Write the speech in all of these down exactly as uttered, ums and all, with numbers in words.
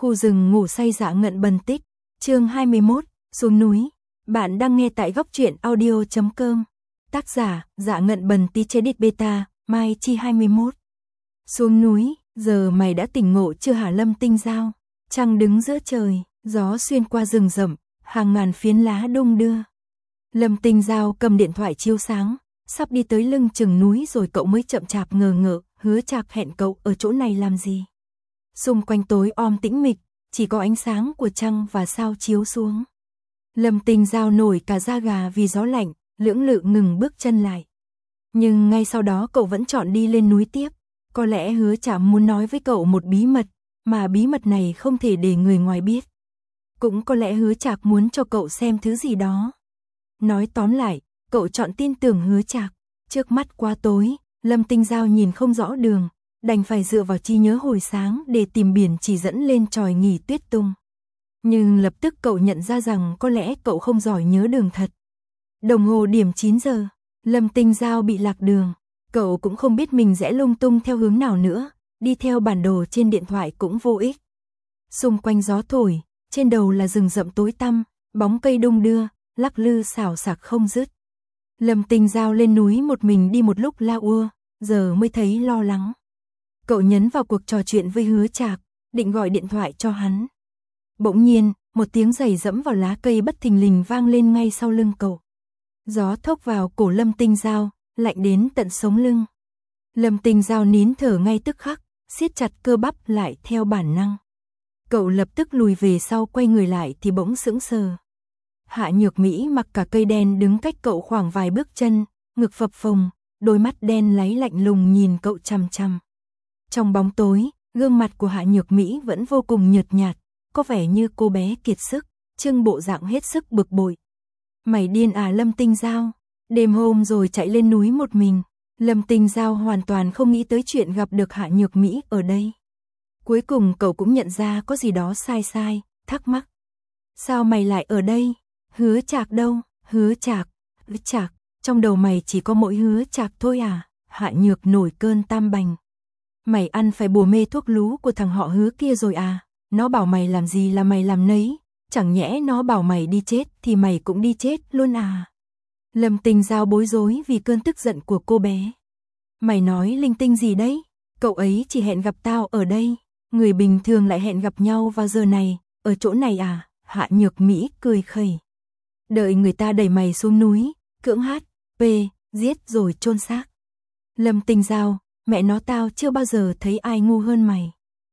Khu rừng ngủ say Dạ Ngận Bần Tích, chương hai mươi mốt, xuống núi. Bạn đang nghe tại góc truyện audio chấm com. Tác giả, Dạ Ngận Bần Tí chế đít beta, Mai Chi hai mươi mốt. Xuống núi, giờ mày đã tỉnh ngộ chưa hả Lâm Tinh Giao? Trăng đứng giữa trời, gió xuyên qua rừng rậm, hàng ngàn phiến lá đung đưa. Lâm Tinh Giao cầm điện thoại chiếu sáng, sắp đi tới lưng chừng núi rồi cậu mới chậm chạp ngờ ngợ, Hứa Trạc hẹn cậu ở chỗ này làm gì? Xung quanh tối om tĩnh mịch, chỉ có ánh sáng của trăng và sao chiếu xuống. Lâm Tinh Giao nổi cả da gà vì gió lạnh, lưỡng lự ngừng bước chân lại. Nhưng ngay sau đó cậu vẫn chọn đi lên núi tiếp. Có lẽ Hứa Trạc muốn nói với cậu một bí mật, mà bí mật này không thể để người ngoài biết. Cũng có lẽ Hứa Trạc muốn cho cậu xem thứ gì đó. Nói tóm lại, cậu chọn tin tưởng Hứa Trạc. Trước mắt quá tối, Lâm Tinh Giao nhìn không rõ đường, đành phải dựa vào trí nhớ hồi sáng để tìm biển chỉ dẫn lên chòi nghỉ Tuyết Tung. Nhưng lập tức cậu nhận ra rằng có lẽ cậu không giỏi nhớ đường thật. Đồng hồ điểm chín giờ, Lâm Tinh Giao bị lạc đường. Cậu cũng không biết mình rẽ lung tung theo hướng nào nữa, đi theo bản đồ trên điện thoại cũng vô ích. Xung quanh gió thổi, trên đầu là rừng rậm tối tăm, bóng cây đung đưa, lắc lư xào xạc không dứt. Lâm Tinh Giao lên núi một mình đi một lúc la ua, giờ mới thấy lo lắng. Cậu nhấn vào cuộc trò chuyện với Hứa Trạc, định gọi điện thoại cho hắn. Bỗng nhiên, một tiếng giày dẫm vào lá cây bất thình lình vang lên ngay sau lưng cậu. Gió thốc vào cổ Lâm Tinh Giao, lạnh đến tận sống lưng. Lâm Tinh Giao nín thở ngay tức khắc, siết chặt cơ bắp lại theo bản năng. Cậu lập tức lùi về sau, quay người lại thì bỗng sững sờ. Hạ Nhược Mỹ mặc cả cây đen đứng cách cậu khoảng vài bước chân, ngực phập phồng, đôi mắt đen láy lạnh lùng nhìn cậu chằm chằm. Trong bóng tối, gương mặt của Hạ Nhược Mỹ vẫn vô cùng nhợt nhạt, có vẻ như cô bé kiệt sức, trưng bộ dạng hết sức bực bội. Mày điên à Lâm Tinh Giao? Đêm hôm rồi chạy lên núi một mình. Lâm Tinh Giao hoàn toàn không nghĩ tới chuyện gặp được Hạ Nhược Mỹ ở đây. Cuối cùng cậu cũng nhận ra có gì đó sai sai, thắc mắc. Sao mày lại ở đây? Hứa Trạc đâu? Hứa Trạc, Hứa Trạc, trong đầu mày chỉ có mỗi Hứa Trạc thôi à? Hạ Nhược nổi cơn tam bành. Mày ăn phải bùa mê thuốc lú của thằng họ Hứa kia rồi à? Nó bảo mày làm gì là mày làm nấy, chẳng nhẽ nó bảo mày đi chết thì mày cũng đi chết luôn à? Lâm Tinh Giao bối rối vì cơn tức giận của cô bé. Mày nói linh tinh gì đấy? Cậu ấy chỉ hẹn gặp tao ở đây, người bình thường lại hẹn gặp nhau vào giờ này, ở chỗ này à? Hạ Nhược Mỹ cười khẩy. Đợi người ta đẩy mày xuống núi, cưỡng hát, p, giết rồi chôn xác. Lâm Tinh Giao, mẹ nó tao chưa bao giờ thấy ai ngu hơn mày.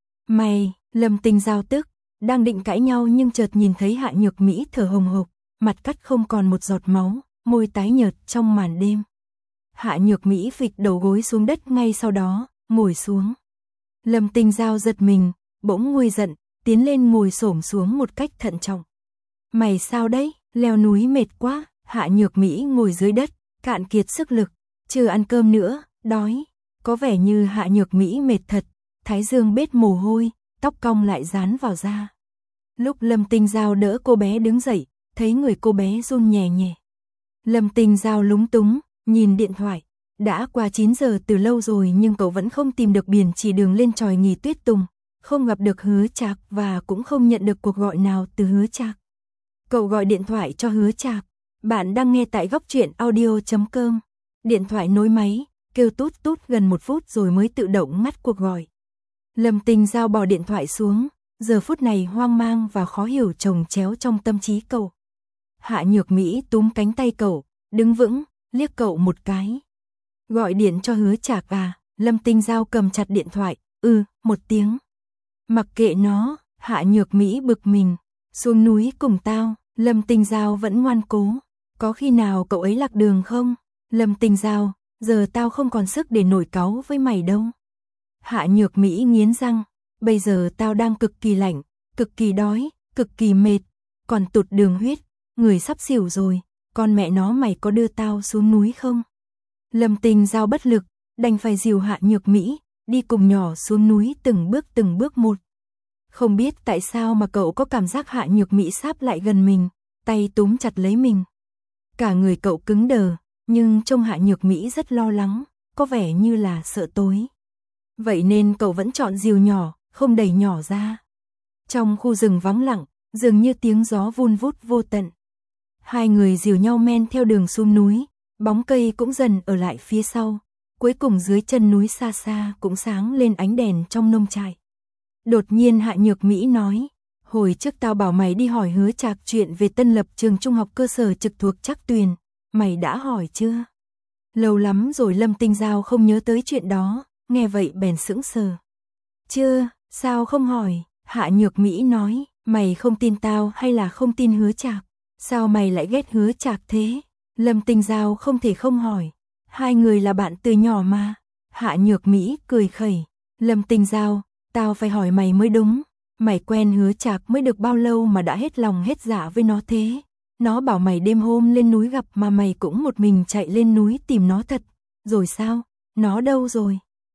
Mày, Lâm Tinh Giao tức, đang định cãi nhau nhưng chợt nhìn thấy Hạ Nhược Mỹ thở hồng hộc, mặt cắt không còn một giọt máu, môi tái nhợt trong màn đêm. Hạ Nhược Mỹ phịch đầu gối xuống đất ngay sau đó, ngồi xuống. Lâm Tinh Giao giật mình, bỗng nguôi giận, tiến lên ngồi xổm xuống một cách thận trọng. Mày sao đấy, leo núi mệt quá. Hạ Nhược Mỹ ngồi dưới đất, cạn kiệt sức lực, chưa ăn cơm nữa, đói. Có vẻ như Hạ Nhược Mỹ mệt thật, thái dương bết mồ hôi, tóc cong lại dán vào da. Lúc Lâm Tinh Giao đỡ cô bé đứng dậy, thấy người cô bé run nhẹ nhẹ. Lâm Tinh Giao lúng túng, nhìn điện thoại. Đã qua chín giờ từ lâu rồi nhưng cậu vẫn không tìm được biển chỉ đường lên chòi nghỉ Tuyết Tùng, không gặp được Hứa Trạc và cũng không nhận được cuộc gọi nào từ Hứa Trạc. Cậu gọi điện thoại cho Hứa Trạc. Bạn đang nghe tại góc truyện audio chấm com. Điện thoại nối máy, kêu tút tút gần một phút rồi mới tự động ngắt cuộc gọi. Lâm Tinh Giao bỏ điện thoại xuống, giờ phút này hoang mang và khó hiểu chồng chéo trong tâm trí cậu. Hạ Nhược Mỹ túm cánh tay cậu, đứng vững, liếc cậu một cái. Gọi điện cho Hứa Trạc à? Lâm Tinh Giao cầm chặt điện thoại, ừ, một tiếng. Mặc kệ nó, Hạ Nhược Mỹ bực mình. Xuống núi cùng tao. Lâm Tinh Giao vẫn ngoan cố. Có khi nào cậu ấy lạc đường không? Lâm Tinh Giao, giờ tao không còn sức để nổi cáu với mày đâu. Hạ Nhược Mỹ nghiến răng, bây giờ tao đang cực kỳ lạnh, cực kỳ đói, cực kỳ mệt, còn tụt đường huyết, người sắp xỉu rồi, con mẹ nó mày có đưa tao xuống núi không? Lâm Tinh Giao bất lực, đành phải dìu Hạ Nhược Mỹ, đi cùng nhỏ xuống núi từng bước từng bước một. Không biết tại sao mà cậu có cảm giác Hạ Nhược Mỹ sáp lại gần mình, tay túm chặt lấy mình. Cả người cậu cứng đờ, nhưng trông Hạ Nhược Mỹ rất lo lắng, có vẻ như là sợ tối. Vậy nên cậu vẫn chọn dìu nhỏ, không đẩy nhỏ ra. Trong khu rừng vắng lặng, dường như tiếng gió vun vút vô tận. Hai người dìu nhau men theo đường xuống núi, bóng cây cũng dần ở lại phía sau. Cuối cùng dưới chân núi xa xa cũng sáng lên ánh đèn trong nông trại. Đột nhiên Hạ Nhược Mỹ nói, hồi trước tao bảo mày đi hỏi Hứa Trạc chuyện về tân lập trường trung học cơ sở trực thuộc Trắc Tuyền, mày đã hỏi chưa? Lâu lắm rồi Lâm Tinh Giao không nhớ tới chuyện đó, nghe vậy bèn sững sờ. Chưa, sao không hỏi? Hạ Nhược Mỹ nói, mày không tin tao hay là không tin Hứa Trạc? Sao mày lại ghét Hứa Trạc thế? Lâm Tinh Giao không thể không hỏi. Hai người là bạn từ nhỏ mà. Hạ Nhược Mỹ cười khẩy. Lâm Tinh Giao, tao phải hỏi mày mới đúng. Mày quen Hứa Trạc mới được bao lâu mà đã hết lòng hết dạ với nó thế? Nó bảo mày đêm hôm lên núi gặp mà mày cũng một mình chạy lên núi tìm nó thật. Rồi sao? Nó đâu rồi?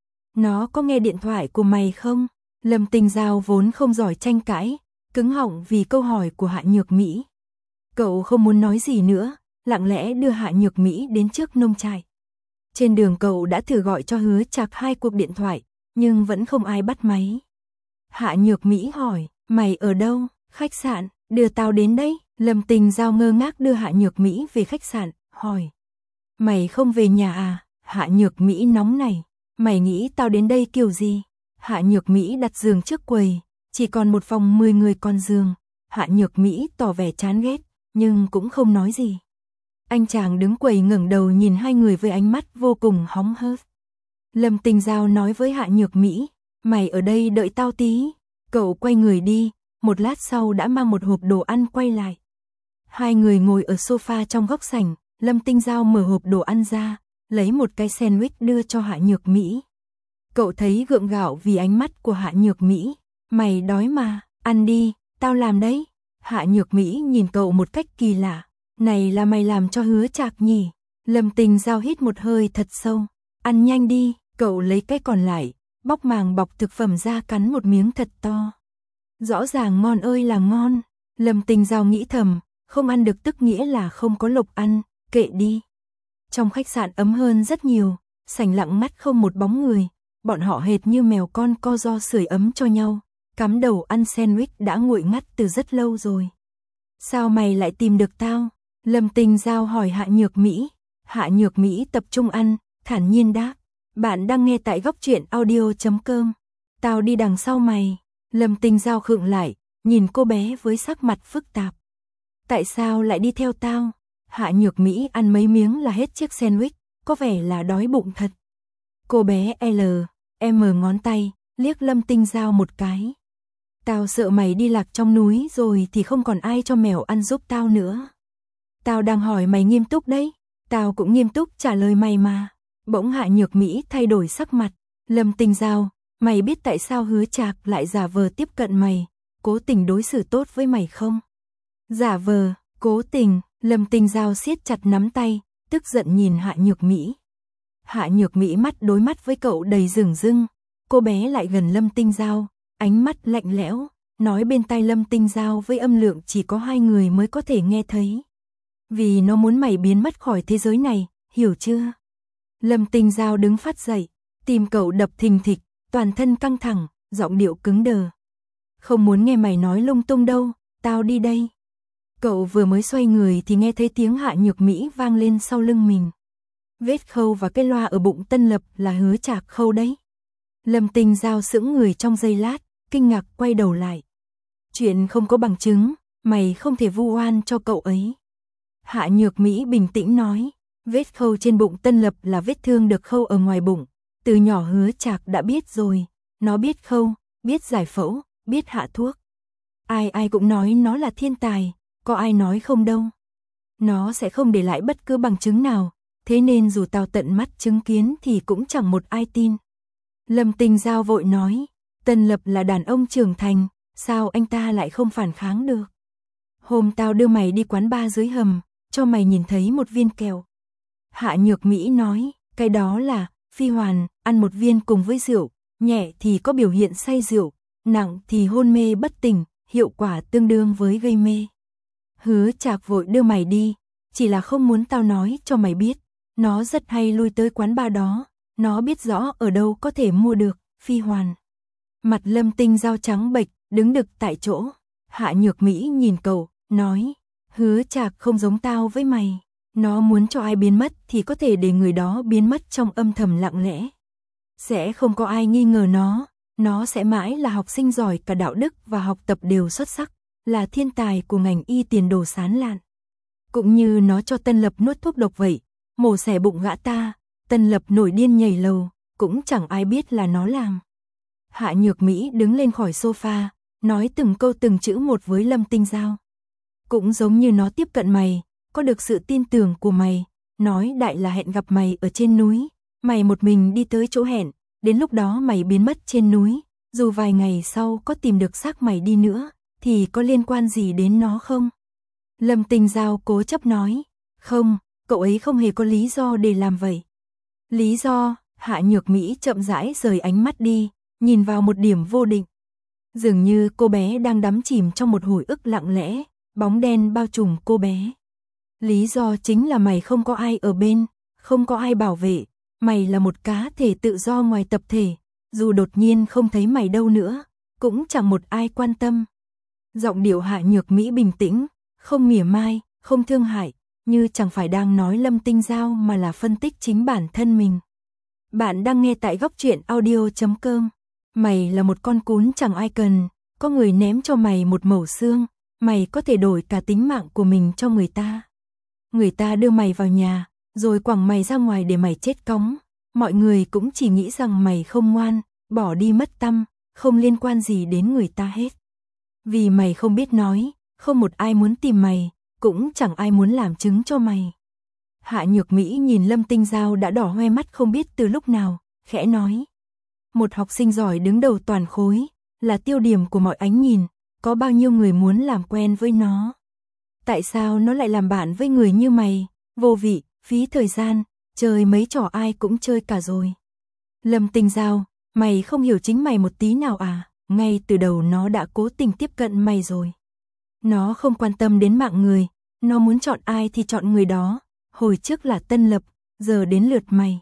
Nó có nghe điện thoại của mày không? Lâm Tinh Giao vốn không giỏi tranh cãi, cứng họng vì câu hỏi của Hạ Nhược Mỹ. Cậu không muốn nói gì nữa, lặng lẽ đưa Hạ Nhược Mỹ đến trước nông trại. Trên đường cậu đã thử gọi cho Hứa Trạc hai cuộc điện thoại, nhưng vẫn không ai bắt máy. Hạ Nhược Mỹ hỏi, mày ở đâu? Khách sạn, đưa tao đến đấy. Lâm Tinh Giao ngơ ngác đưa Hạ Nhược Mỹ về khách sạn, hỏi. Mày không về nhà à? Hạ Nhược Mỹ nóng này. Mày nghĩ tao đến đây kiểu gì? Hạ Nhược Mỹ đặt giường trước quầy, chỉ còn một phòng mười người con giường. Hạ Nhược Mỹ tỏ vẻ chán ghét, nhưng cũng không nói gì. Anh chàng đứng quầy ngẩng đầu nhìn hai người với ánh mắt vô cùng hóng hớt. Lâm Tinh Giao nói với Hạ Nhược Mỹ, mày ở đây đợi tao tí. Cậu quay người đi, một lát sau đã mang một hộp đồ ăn quay lại. Hai người ngồi ở sofa trong góc sảnh, Lâm Tinh Giao mở hộp đồ ăn ra, lấy một cái sandwich đưa cho Hạ Nhược Mỹ. Cậu thấy gượng gạo vì ánh mắt của Hạ Nhược Mỹ. Mày đói mà, ăn đi, tao làm đấy. Hạ Nhược Mỹ nhìn cậu một cách kỳ lạ. Này là mày làm cho Hứa Trạc nhỉ? Lâm Tinh Giao hít một hơi thật sâu. Ăn nhanh đi, cậu lấy cái còn lại, bóc màng bọc thực phẩm ra cắn một miếng thật to. Rõ ràng ngon ơi là ngon. Lâm Tinh Giao nghĩ thầm, không ăn được tức nghĩa là không có lộc ăn, kệ đi. Trong khách sạn ấm hơn rất nhiều, sảnh lặng ngắt không một bóng người. Bọn họ hệt như mèo con co ro sưởi ấm cho nhau, cắm đầu ăn sandwich đã nguội ngắt từ rất lâu rồi. Sao mày lại tìm được tao? Lâm Tinh Giao hỏi Hạ Nhược Mỹ. Hạ Nhược Mỹ tập trung ăn, thản nhiên đáp. Bạn đang nghe tại góc truyện audio chấm com. Tao đi đằng sau mày. Lâm Tinh Giao khựng lại, nhìn cô bé với sắc mặt phức tạp. Tại sao lại đi theo tao? Hạ Nhược Mỹ ăn mấy miếng là hết chiếc sandwich, có vẻ là đói bụng thật. Cô bé L, M ngón tay, liếc Lâm Tinh Giao một cái. Tao sợ mày đi lạc trong núi rồi thì không còn ai cho mèo ăn giúp tao nữa. Tao đang hỏi mày nghiêm túc đấy. Tao cũng nghiêm túc trả lời mày mà. Bỗng Hạ Nhược Mỹ thay đổi sắc mặt. Lâm Tinh Giao, mày biết tại sao Hứa Trạc lại giả vờ tiếp cận mày, cố tình đối xử tốt với mày không? Giả vờ, cố tình. Lâm Tinh Giao siết chặt nắm tay, tức giận nhìn Hạ Nhược Mỹ. Hạ Nhược Mỹ mắt đối mắt với cậu đầy rừng rưng. Cô bé lại gần Lâm Tinh Giao, ánh mắt lạnh lẽo, nói bên tai Lâm Tinh Giao với âm lượng chỉ có hai người mới có thể nghe thấy. Vì nó muốn mày biến mất khỏi thế giới này, hiểu chưa? Lâm Tinh Giao đứng phát dậy, tim cậu đập thình thịch, toàn thân căng thẳng, giọng điệu cứng đờ. Không muốn nghe mày nói lung tung đâu, tao đi đây. Cậu vừa mới xoay người thì nghe thấy tiếng Hạ Nhược Mỹ vang lên sau lưng mình. Vết khâu và cái loa ở bụng Tân Lập là Hứa Trạc khâu đấy. Lâm Tinh Giao sững người trong giây lát, kinh ngạc quay đầu lại. Chuyện không có bằng chứng, mày không thể vu oan cho cậu ấy. Hạ Nhược Mỹ bình tĩnh nói, vết khâu trên bụng Tân Lập là vết thương được khâu ở ngoài bụng. Từ nhỏ Hứa Trạc đã biết rồi, nó biết khâu, biết giải phẫu, biết hạ thuốc. Ai ai cũng nói nó là thiên tài, có ai nói không đâu. Nó sẽ không để lại bất cứ bằng chứng nào, thế nên dù tao tận mắt chứng kiến thì cũng chẳng một ai tin. Lâm Tinh Giao vội nói, Tân Lập là đàn ông trưởng thành, sao anh ta lại không phản kháng được? Hôm tao đưa mày đi quán bar dưới hầm, cho mày nhìn thấy một viên kẹo. Hạ Nhược Mỹ nói, cái đó là phi hoàn, ăn một viên cùng với rượu, nhẹ thì có biểu hiện say rượu, nặng thì hôn mê bất tỉnh, hiệu quả tương đương với gây mê. Hứa Trạc vội đưa mày đi, chỉ là không muốn tao nói cho mày biết, nó rất hay lui tới quán bar đó, nó biết rõ ở đâu có thể mua được phi hoàn. Mặt Lâm Tinh Giao trắng bệch, đứng đực tại chỗ. Hạ Nhược Mỹ nhìn cậu, nói, Hứa Trạc không giống tao với mày. Nó muốn cho ai biến mất thì có thể để người đó biến mất trong âm thầm lặng lẽ. Sẽ không có ai nghi ngờ nó, nó sẽ mãi là học sinh giỏi cả đạo đức và học tập đều xuất sắc, là thiên tài của ngành y tiền đồ sáng lạn. Cũng như nó cho Tân Lập nuốt thuốc độc vậy, mổ xẻ bụng gã ta, Tân Lập nổi điên nhảy lầu, cũng chẳng ai biết là nó làm. Hạ Nhược Mỹ đứng lên khỏi sofa, nói từng câu từng chữ một với Lâm Tinh Giao. Cũng giống như nó tiếp cận mày, có được sự tin tưởng của mày, nói đại là hẹn gặp mày ở trên núi, mày một mình đi tới chỗ hẹn, đến lúc đó mày biến mất trên núi, dù vài ngày sau có tìm được xác mày đi nữa, thì có liên quan gì đến nó không? Lâm Tinh Giao cố chấp nói, không, cậu ấy không hề có lý do để làm vậy. Lý do? Hạ Nhược Mỹ chậm rãi rời ánh mắt đi, nhìn vào một điểm vô định. Dường như cô bé đang đắm chìm trong một hồi ức lặng lẽ, bóng đen bao trùm cô bé. Lý do chính là mày không có ai ở bên, không có ai bảo vệ, mày là một cá thể tự do ngoài tập thể, dù đột nhiên không thấy mày đâu nữa, cũng chẳng một ai quan tâm. Giọng điệu Hạ Nhược Mỹ bình tĩnh, không mỉa mai, không thương hại, như chẳng phải đang nói Lâm Tinh Giao mà là phân tích chính bản thân mình. Bạn đang nghe tại góc truyện audio chấm com. Mày là một con cún chẳng ai cần, có người ném cho mày một mẩu xương, mày có thể đổi cả tính mạng của mình cho người ta. Người ta đưa mày vào nhà, rồi quẳng mày ra ngoài để mày chết cóng. Mọi người cũng chỉ nghĩ rằng mày không ngoan, bỏ đi mất tăm, không liên quan gì đến người ta hết. Vì mày không biết nói, không một ai muốn tìm mày, cũng chẳng ai muốn làm chứng cho mày. Hạ Nhược Mỹ nhìn Lâm Tinh Giao đã đỏ hoe mắt không biết từ lúc nào, khẽ nói. Một học sinh giỏi đứng đầu toàn khối, là tiêu điểm của mọi ánh nhìn, có bao nhiêu người muốn làm quen với nó. Tại sao nó lại làm bạn với người như mày, vô vị, phí thời gian, chơi mấy trò ai cũng chơi cả rồi. Lâm Tinh Giao, mày không hiểu chính mày một tí nào à, ngay từ đầu nó đã cố tình tiếp cận mày rồi. Nó không quan tâm đến mạng người, nó muốn chọn ai thì chọn người đó, hồi trước là Tân Lập, giờ đến lượt mày.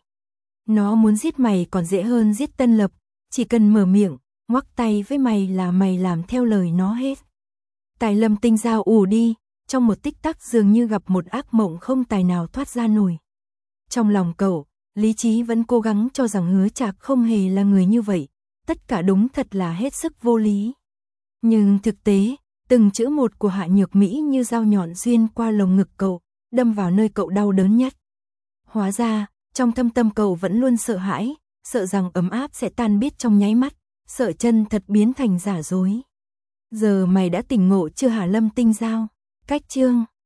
Nó muốn giết mày còn dễ hơn giết Tân Lập, chỉ cần mở miệng, ngoắc tay với mày là mày làm theo lời nó hết. Tài Lâm Tinh Giao ù đi, trong một tích tắc dường như gặp một ác mộng không tài nào thoát ra nổi. Trong lòng cậu, lý trí vẫn cố gắng cho rằng Hứa Trạc không hề là người như vậy, tất cả đúng thật là hết sức vô lý. Nhưng thực tế, từng chữ một của Hạ Nhược Mỹ như dao nhọn xuyên qua lồng ngực cậu, đâm vào nơi cậu đau đớn nhất. Hóa ra, trong thâm tâm cậu vẫn luôn sợ hãi, sợ rằng ấm áp sẽ tan biết trong nháy mắt, sợ chân thật biến thành giả dối. Giờ mày đã tỉnh ngộ chưa hả Lâm Tinh Giao? Cách chương